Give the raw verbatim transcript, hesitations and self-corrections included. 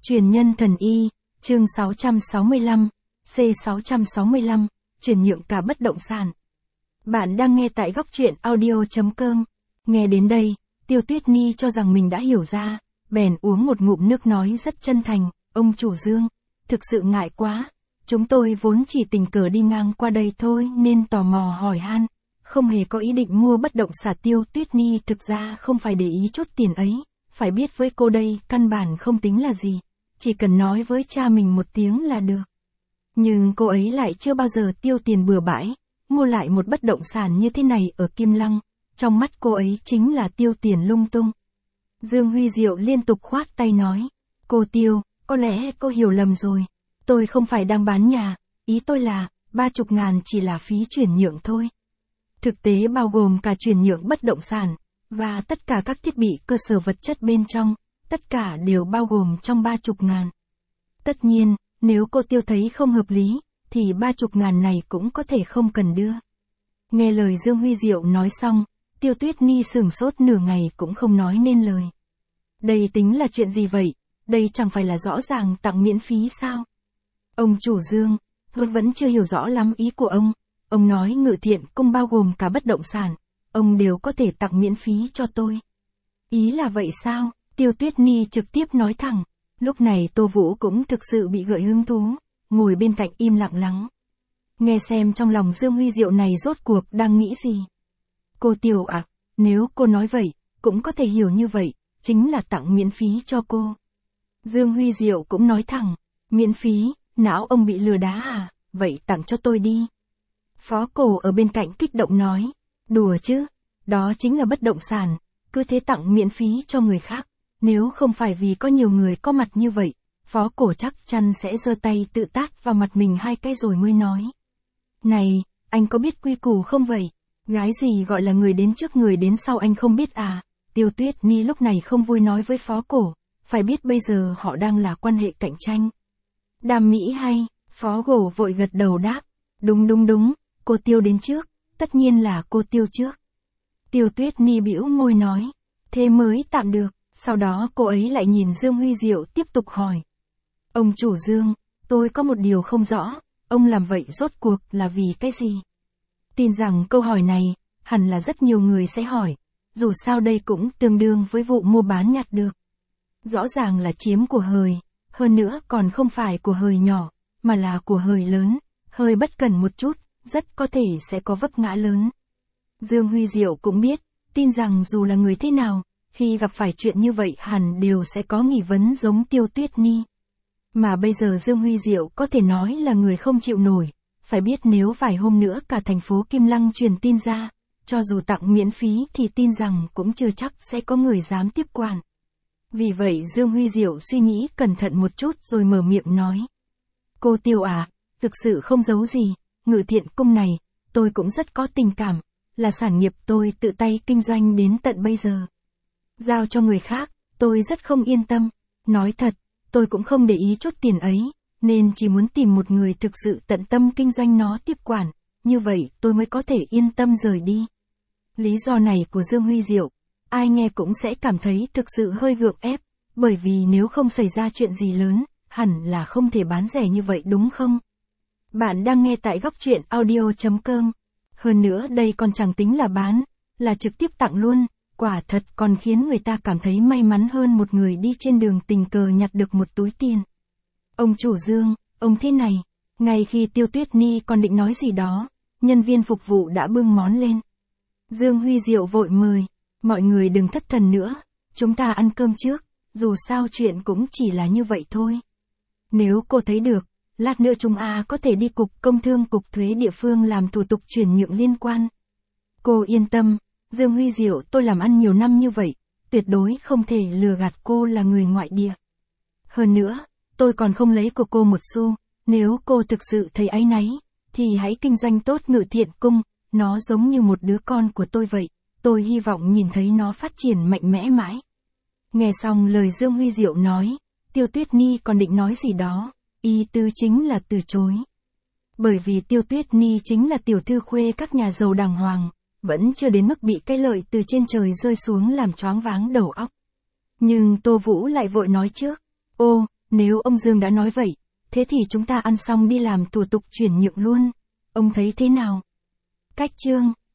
Truyền nhân thần y, chương sáu trăm sáu mươi lăm, C sáu trăm sáu mươi lăm, chuyển nhượng cả bất động sản. Bạn đang nghe tại góc truyện audio chấm com. Nghe đến đây, Tiêu Tuyết Nhi cho rằng mình đã hiểu ra, bèn uống một ngụm nước nói rất chân thành, ông chủ Dương, thực sự ngại quá, chúng tôi vốn chỉ tình cờ đi ngang qua đây thôi nên tò mò hỏi han, không hề có ý định mua bất động sản. Tiêu Tuyết Nhi thực ra không phải để ý chút tiền ấy, phải biết với cô đây căn bản không tính là gì, chỉ cần nói với cha mình một tiếng là được. Nhưng cô ấy lại chưa bao giờ tiêu tiền bừa bãi, mua lại một bất động sản như thế này ở Kim Lăng, trong mắt cô ấy chính là tiêu tiền lung tung. Dương Huy Diệu liên tục khoát tay nói, cô Tiêu, có lẽ cô hiểu lầm rồi, tôi không phải đang bán nhà, ý tôi là, ba chục ngàn chỉ là phí chuyển nhượng thôi. Thực tế bao gồm cả chuyển nhượng bất động sản, và tất cả các thiết bị cơ sở vật chất bên trong, tất cả đều bao gồm trong ba chục ngàn. Tất nhiên, nếu cô Tiêu thấy không hợp lý, thì ba chục ngàn này cũng có thể không cần đưa. Nghe lời Dương Huy Diệu nói xong, Tiêu Tuyết Nhi sửng sốt nửa ngày cũng không nói nên lời. Đây tính là chuyện gì vậy? Đây chẳng phải là rõ ràng tặng miễn phí sao? Ông chủ Dương, tôi vẫn chưa hiểu rõ lắm ý của ông. Ông nói Ngự Thiện Cung bao gồm cả bất động sản, ông đều có thể tặng miễn phí cho tôi. Ý là vậy sao? Tiêu Tuyết Nhi trực tiếp nói thẳng. Lúc này Tô Vũ cũng thực sự bị gợi hứng thú, ngồi bên cạnh im lặng lắng. Nghe xem trong lòng Dương Huy Diệu này rốt cuộc đang nghĩ gì. Cô Tiêu à, nếu cô nói vậy, cũng có thể hiểu như vậy, chính là tặng miễn phí cho cô. Dương Huy Diệu cũng nói thẳng, miễn phí, não ông bị lừa đá à, vậy tặng cho tôi đi. Phó Cổ ở bên cạnh kích động nói, đùa chứ, đó chính là bất động sản, cứ thế tặng miễn phí cho người khác. Nếu không phải vì có nhiều người có mặt như vậy, Phó Cổ chắc chắn sẽ giơ tay tự tát vào mặt mình hai cái rồi mới nói. Này, anh có biết quy củ không vậy? Gái gì gọi là người đến trước người đến sau anh không biết à? Tiêu Tuyết Nhi lúc này không vui nói với Phó Cổ, phải biết bây giờ họ đang là quan hệ cạnh tranh. Đàm Mỹ hay, Phó Cổ vội gật đầu đáp, đúng đúng đúng, cô Tiêu đến trước, tất nhiên là cô Tiêu trước. Tiêu Tuyết Nhi bĩu môi nói, thế mới tạm được. Sau đó cô ấy lại nhìn Dương Huy Diệu tiếp tục hỏi. Ông chủ Dương, tôi có một điều không rõ, ông làm vậy rốt cuộc là vì cái gì? Tin rằng câu hỏi này, hẳn là rất nhiều người sẽ hỏi, dù sao đây cũng tương đương với vụ mua bán nhặt được. Rõ ràng là chiếm của hời, hơn nữa còn không phải của hời nhỏ, mà là của hời lớn, hơi bất cẩn một chút, rất có thể sẽ có vấp ngã lớn. Dương Huy Diệu cũng biết, tin rằng dù là người thế nào, khi gặp phải chuyện như vậy hẳn đều sẽ có nghi vấn giống Tiêu Tuyết Nhi. Mà bây giờ Dương Huy Diệu có thể nói là người không chịu nổi, phải biết nếu vài hôm nữa cả thành phố Kim Lăng truyền tin ra, cho dù tặng miễn phí thì tin rằng cũng chưa chắc sẽ có người dám tiếp quản. Vì vậy Dương Huy Diệu suy nghĩ cẩn thận một chút rồi mở miệng nói. Cô Tiêu à, thực sự không giấu gì, Ngự Thiện Cung này, tôi cũng rất có tình cảm, là sản nghiệp tôi tự tay kinh doanh đến tận bây giờ. Giao cho người khác, tôi rất không yên tâm. Nói thật, tôi cũng không để ý chút tiền ấy, nên chỉ muốn tìm một người thực sự tận tâm kinh doanh nó tiếp quản, như vậy tôi mới có thể yên tâm rời đi. Lý do này của Dương Huy Diệu, ai nghe cũng sẽ cảm thấy thực sự hơi gượng ép, bởi vì nếu không xảy ra chuyện gì lớn, hẳn là không thể bán rẻ như vậy đúng không? Bạn đang nghe tại góc truyện audio chấm com. Hơn nữa đây còn chẳng tính là bán, là trực tiếp tặng luôn. Quả thật còn khiến người ta cảm thấy may mắn hơn một người đi trên đường tình cờ nhặt được một túi tiền. Ông chủ Dương, ông thế này, ngay khi Tiêu Tuyết Nhi còn định nói gì đó, nhân viên phục vụ đã bưng món lên. Dương Huy Diệu vội mời, mọi người đừng thất thần nữa, chúng ta ăn cơm trước, dù sao chuyện cũng chỉ là như vậy thôi. Nếu cô thấy được, lát nữa chúng ta có thể đi cục công thương cục thuế địa phương làm thủ tục chuyển nhượng liên quan. Cô yên tâm. Dương Huy Diệu tôi làm ăn nhiều năm như vậy, tuyệt đối không thể lừa gạt cô là người ngoại địa. Hơn nữa, tôi còn không lấy của cô một xu, nếu cô thực sự thấy áy náy, thì hãy kinh doanh tốt Ngự Thiện Cung, nó giống như một đứa con của tôi vậy, tôi hy vọng nhìn thấy nó phát triển mạnh mẽ mãi. Nghe xong lời Dương Huy Diệu nói, Tiêu Tuyết Nhi còn định nói gì đó, ý tứ chính là từ chối. Bởi vì Tiêu Tuyết Nhi chính là tiểu thư khuê các nhà giàu đàng hoàng. Vẫn chưa đến mức bị cái lợi từ trên trời rơi xuống làm choáng váng đầu óc. Nhưng Tô Vũ lại vội nói trước, ô, Nếu ông Dương đã nói vậy, thế thì chúng ta ăn xong đi làm thủ tục chuyển nhượng luôn. Ông thấy thế nào? Cách chương